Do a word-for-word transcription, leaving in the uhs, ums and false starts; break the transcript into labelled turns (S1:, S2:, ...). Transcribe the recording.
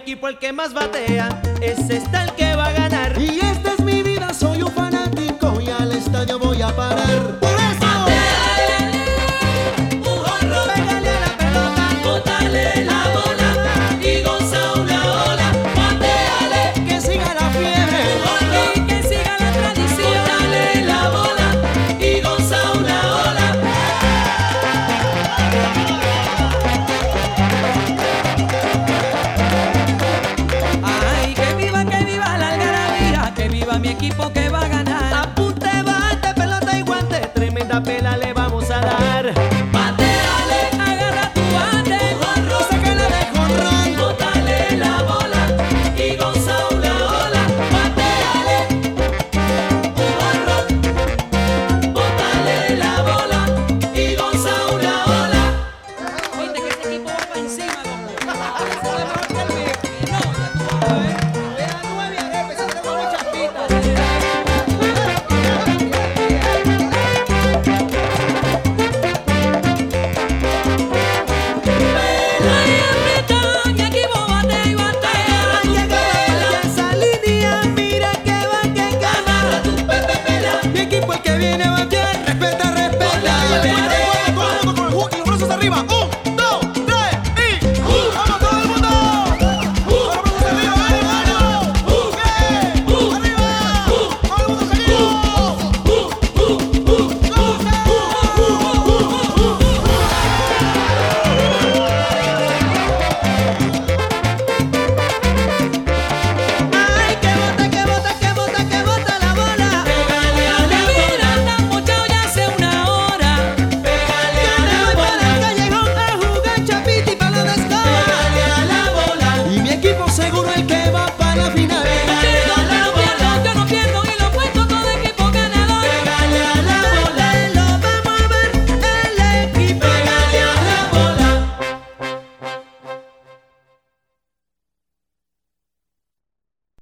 S1: equipo el que más batea, ese está el que va a ganar.
S2: Y esta es mi vida, soy un fanático y al estadio voy a parar. ¡Por eso!
S3: Bateale, un jonrón,
S1: Pégale a la pelota,
S3: bótale la bola y goza una ola. Bateale,
S2: que siga la fiebre.
S3: un jonrón,
S4: Y que siga la tradición.
S3: bótale la bola y goza una ola.
S4: Ay, que viva, que viva la algarabía, que viva mi equipo que va a ganar.
S1: apunte, bate, pelota y guante, tremenda pela le